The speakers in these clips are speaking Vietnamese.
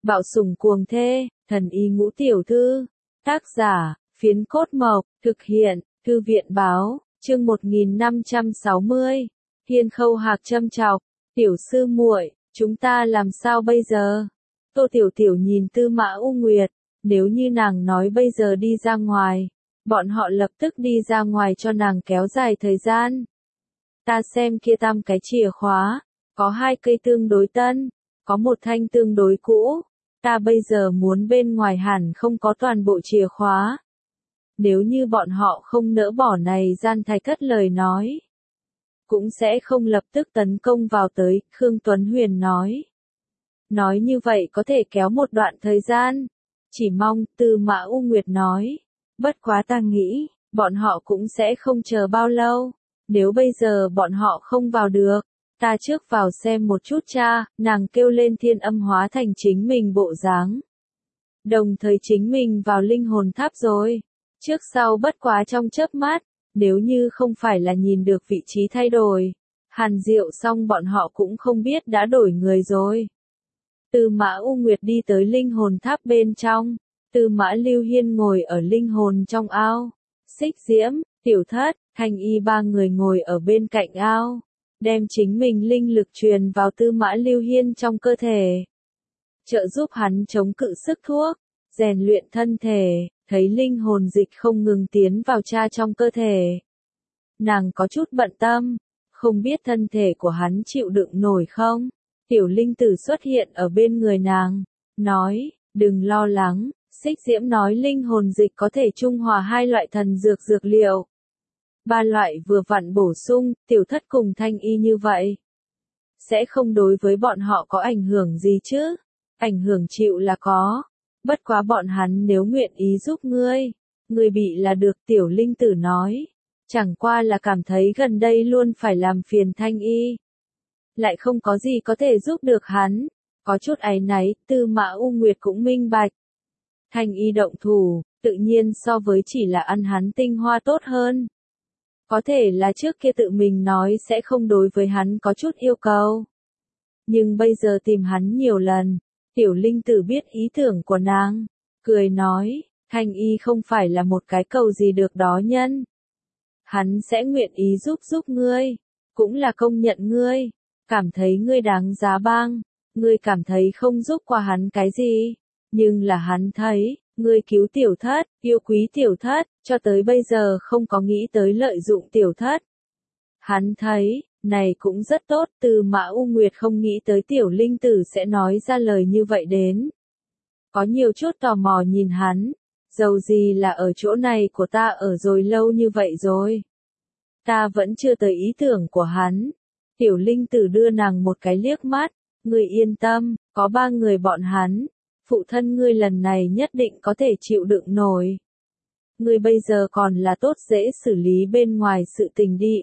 Bạo sủng cuồng thê, thần y ngũ tiểu thư. Tác giả, Phiến Cốt Mộc, thực hiện, Thư viện báo, chương 1560. Hiên Khâu Hạc châm chọc, tiểu sư muội, chúng ta làm sao bây giờ? Tô Tiểu Tiểu nhìn Tư Mã U Nguyệt, nếu như nàng nói bây giờ đi ra ngoài, bọn họ lập tức đi ra ngoài cho nàng kéo dài thời gian. Ta xem kia tam cái chìa khóa, có 2 cây tương đối tân, có 1 thanh tương đối cũ, ta bây giờ muốn bên ngoài hẳn không có toàn bộ chìa khóa. Nếu như bọn họ không nỡ bỏ này gian thạch thất lời nói, cũng sẽ không lập tức tấn công vào tới, Khương Tuấn Huyền nói. Nói như vậy có thể kéo một đoạn thời gian, chỉ mong, Tư Mã U Nguyệt nói. Bất quá ta nghĩ, bọn họ cũng sẽ không chờ bao lâu, nếu bây giờ bọn họ không vào được, ta trước vào xem một chút cha, nàng kêu lên Thiên Âm hóa thành chính mình bộ dáng. Đồng thời chính mình vào linh hồn tháp rồi, trước sau bất quá trong chớp mắt, nếu như không phải là nhìn được vị trí thay đổi, Hàn Diệu xong bọn họ cũng không biết đã đổi người rồi. Tư Mã U Nguyệt đi tới linh hồn tháp bên trong, Tư Mã Lưu Hiên ngồi ở linh hồn trong ao, Xích Diễm, Tiểu Thất, Thanh Y 3 người ngồi ở bên cạnh ao, đem chính mình linh lực truyền vào Tư Mã Lưu Hiên trong cơ thể, trợ giúp hắn chống cự sức thuốc, rèn luyện thân thể, thấy linh hồn dịch không ngừng tiến vào cha trong cơ thể. Nàng có chút bận tâm, không biết thân thể của hắn chịu đựng nổi không? Tiểu linh tử xuất hiện ở bên người nàng, nói, đừng lo lắng, Xích Diễm nói linh hồn dịch có thể trung hòa 2 loại thần dược dược liệu. 3 loại vừa vặn bổ sung, Tiểu Thất cùng Thanh Y như vậy. Sẽ không đối với bọn họ có ảnh hưởng gì chứ? Ảnh hưởng chịu là có. Bất quá bọn hắn nếu nguyện ý giúp ngươi bị là được, Tiểu linh tử nói. Chẳng qua là cảm thấy gần đây luôn phải làm phiền Thanh Y. Lại không có gì có thể giúp được hắn. Có chút áy náy, Tư Mã U Nguyệt cũng minh bạch. Thanh Y động thủ, tự nhiên so với chỉ là ăn hắn tinh hoa tốt hơn. Có thể là trước kia tự mình nói sẽ không đối với hắn có chút yêu cầu. Nhưng bây giờ tìm hắn nhiều lần, Tiểu linh tử biết ý tưởng của nàng, cười nói, Thanh Y không phải là một cái cầu gì được đó nhân. Hắn sẽ nguyện ý giúp ngươi, cũng là công nhận ngươi, cảm thấy ngươi đáng giá bang, ngươi cảm thấy không giúp qua hắn cái gì, nhưng là hắn thấy, ngươi cứu Tiểu Thất, yêu quý Tiểu Thất, cho tới bây giờ không có nghĩ tới lợi dụng Tiểu Thất. Hắn thấy, này cũng rất tốt, Tư Mã U Nguyệt không nghĩ tới Tiểu linh tử sẽ nói ra lời như vậy đến. Có nhiều chút tò mò nhìn hắn, dầu gì là ở chỗ này của ta ở rồi lâu như vậy rồi. Ta vẫn chưa tới ý tưởng của hắn. Tiểu linh tử đưa nàng một cái liếc mắt, ngươi yên tâm, có 3 người bọn hắn. Phụ thân ngươi lần này nhất định có thể chịu đựng nổi. Ngươi bây giờ còn là tốt dễ xử lý bên ngoài sự tình đi,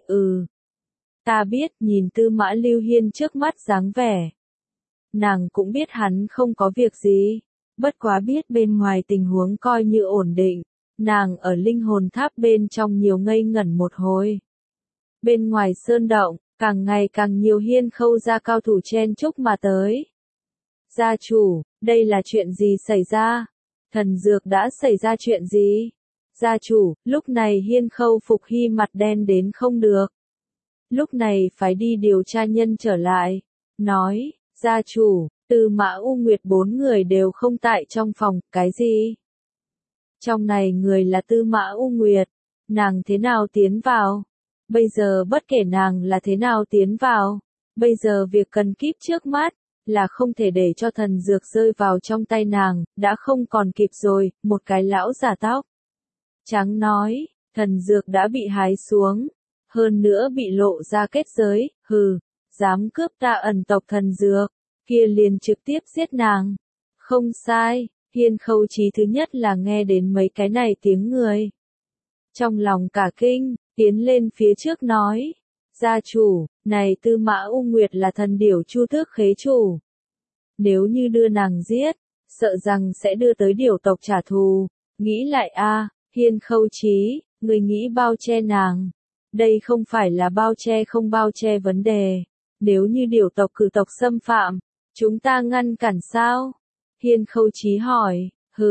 Ta biết, nhìn Tư Mã Lưu Hiên trước mắt dáng vẻ. Nàng cũng biết hắn không có việc gì, bất quá biết bên ngoài tình huống coi như ổn định. Nàng ở linh hồn tháp bên trong nhiều ngây ngẩn một hồi. Bên ngoài sơn động, càng ngày càng nhiều Hiên Khâu gia cao thủ chen chúc mà tới. Gia chủ, đây là chuyện gì xảy ra? Thần dược đã xảy ra chuyện gì? Gia chủ, lúc này Hiên Khâu Phục Hy mặt đen đến không được. Lúc này phải đi điều tra nhân trở lại. Nói, gia chủ, Tư Mã U Nguyệt 4 người đều không tại trong phòng, cái gì? Trong này người là Tư Mã U Nguyệt, nàng thế nào tiến vào? Bây giờ bất kể nàng là thế nào tiến vào, bây giờ việc cần kíp trước mắt, là không thể để cho thần dược rơi vào trong tay nàng, đã không còn kịp rồi, một cái lão giả tóc trắng nói, thần dược đã bị hái xuống, hơn nữa bị lộ ra kết giới, dám cướp ta ẩn tộc thần dược, kia liền trực tiếp giết nàng. Không sai, Hiên Khâu Chí thứ nhất là nghe đến mấy cái này tiếng người. Trong lòng cả kinh, tiến lên phía trước nói, gia chủ, này Tư Mã U Nguyệt là thần điểu Chu Tước khế chủ. Nếu như đưa nàng giết, sợ rằng sẽ đưa tới điểu tộc trả thù. Nghĩ lại Hiên Khâu Chí, người nghĩ bao che nàng. Đây không phải là bao che không bao che vấn đề. Nếu như điểu tộc cử tộc xâm phạm, chúng ta ngăn cản sao? Hiên Khâu Chí hỏi,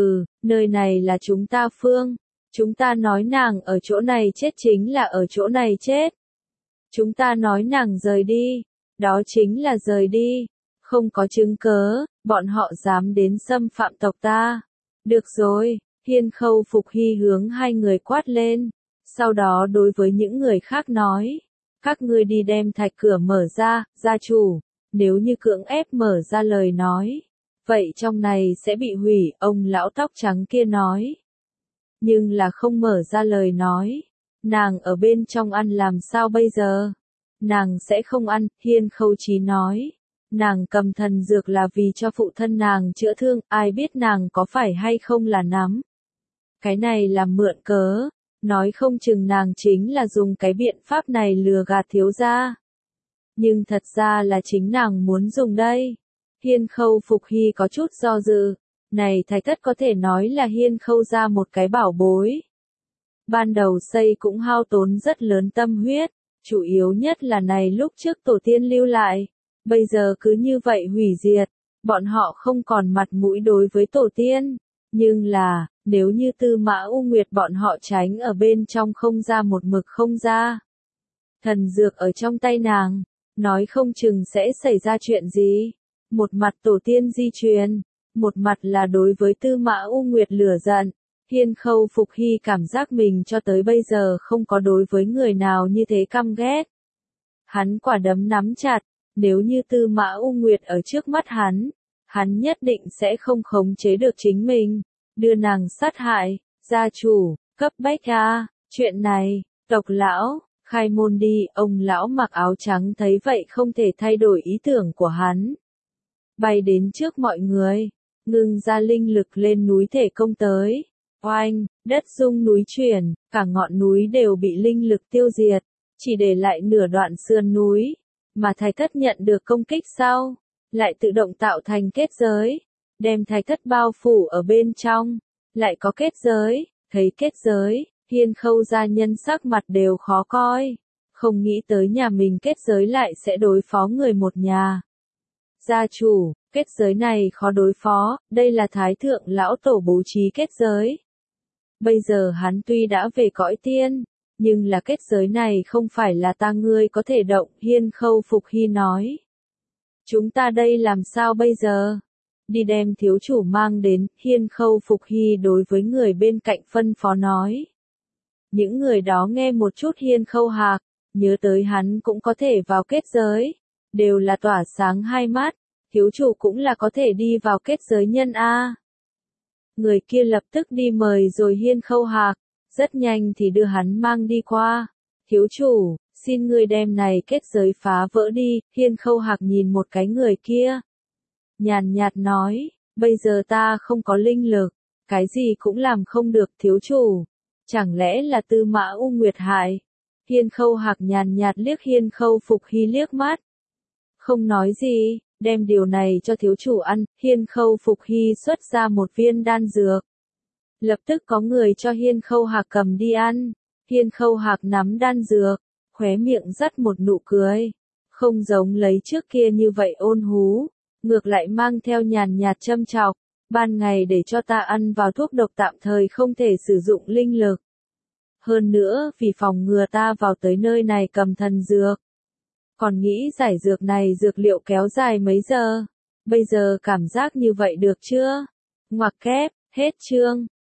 nơi này là chúng ta phương. Chúng ta nói nàng ở chỗ này chết chính là ở chỗ này chết. Chúng ta nói nàng rời đi, đó chính là rời đi. Không có chứng cớ, bọn họ dám đến xâm phạm tộc ta. Được rồi, Hiên Khâu Phục Hy hướng hai người quát lên. Sau đó đối với những người khác nói, các ngươi đi đem thạch cửa mở ra, gia chủ. Nếu như cưỡng ép mở ra lời nói, vậy trong này sẽ bị hủy, ông lão tóc trắng kia nói. Nhưng là không mở ra lời nói, nàng ở bên trong ăn làm sao bây giờ? Nàng sẽ không ăn, Hiên Khâu Chí nói. Nàng cầm thần dược là vì cho phụ thân nàng chữa thương, ai biết nàng có phải hay không là nắm. Cái này là mượn cớ, nói không chừng nàng chính là dùng cái biện pháp này lừa gạt thiếu gia. Nhưng thật ra là chính nàng muốn dùng đây. Hiên Khâu Phục Hy có chút do dự. Này Thái Thất có thể nói là Hiên Khâu ra một cái bảo bối. Ban đầu xây cũng hao tốn rất lớn tâm huyết. Chủ yếu nhất là này lúc trước tổ tiên lưu lại. Bây giờ cứ như vậy hủy diệt. Bọn họ không còn mặt mũi đối với tổ tiên. Nhưng là, nếu như Tư Mã U Nguyệt bọn họ tránh ở bên trong không ra một mực không ra. Thần dược ở trong tay nàng. Nói không chừng sẽ xảy ra chuyện gì. Một mặt tổ tiên di truyền, một mặt là đối với Tư Mã U Nguyệt lửa giận. Hiên Khâu Phục Hy cảm giác mình cho tới bây giờ không có đối với người nào như thế căm ghét. Hắn quả đấm nắm chặt, nếu như Tư Mã U Nguyệt ở trước mắt hắn nhất định sẽ không khống chế được chính mình, đưa nàng sát hại. Gia chủ, cấp bách a, chuyện này, tộc lão, khai môn đi, ông lão mặc áo trắng thấy vậy không thể thay đổi ý tưởng của hắn. Bay đến trước mọi người, ngưng ra linh lực lên núi thể công tới. Oanh, đất rung núi chuyển, cả ngọn núi đều bị linh lực tiêu diệt, chỉ để lại nửa đoạn sườn núi. Mà Thái Thất nhận được công kích sau, lại tự động tạo thành kết giới, đem Thái Thất bao phủ ở bên trong, lại có kết giới, thấy kết giới, Hiên Khâu gia nhân sắc mặt đều khó coi, không nghĩ tới nhà mình kết giới lại sẽ đối phó người một nhà. Gia chủ, kết giới này khó đối phó, đây là Thái Thượng Lão Tổ bố trí kết giới. Bây giờ hắn tuy đã về cõi tiên, nhưng là kết giới này không phải là ta ngươi có thể động, Hiên Khâu Phục Hy nói. Chúng ta đây làm sao bây giờ? Đi đem thiếu chủ mang đến, Hiên Khâu Phục Hy đối với người bên cạnh phân phó nói. Những người đó nghe một chút Hiên Khâu Hạc, nhớ tới hắn cũng có thể vào kết giới, đều là tỏa sáng hai mắt, thiếu chủ cũng là có thể đi vào kết giới nhân a. Người kia lập tức đi mời rồi Hiên Khâu Hạc, rất nhanh thì đưa hắn mang đi qua. Thiếu chủ, xin ngươi đem này kết giới phá vỡ đi, Hiên Khâu Hạc nhìn một cái người kia. Nhàn nhạt nói, bây giờ ta không có linh lực, cái gì cũng làm không được thiếu chủ. Chẳng lẽ là Tư Mã U Nguyệt hại? Hiên Khâu Hạc nhàn nhạt liếc Hiên Khâu Phục Hy liếc mắt. Không nói gì, đem điều này cho thiếu chủ ăn, Hiên Khâu Phục Hy xuất ra một viên đan dược. Lập tức có người cho Hiên Khâu Hạc cầm đi ăn. Hiên Khâu Hạc nắm đan dược, khóe miệng dắt một nụ cười. Không giống lấy trước kia như vậy ôn hú, ngược lại mang theo nhàn nhạt châm chọc. Ban ngày để cho ta ăn vào thuốc độc tạm thời không thể sử dụng linh lực. Hơn nữa, vì phòng ngừa ta vào tới nơi này cầm thần dược. Còn nghĩ giải dược này dược liệu kéo dài mấy giờ? Bây giờ cảm giác như vậy được chưa? Ngoặc kép, hết chương.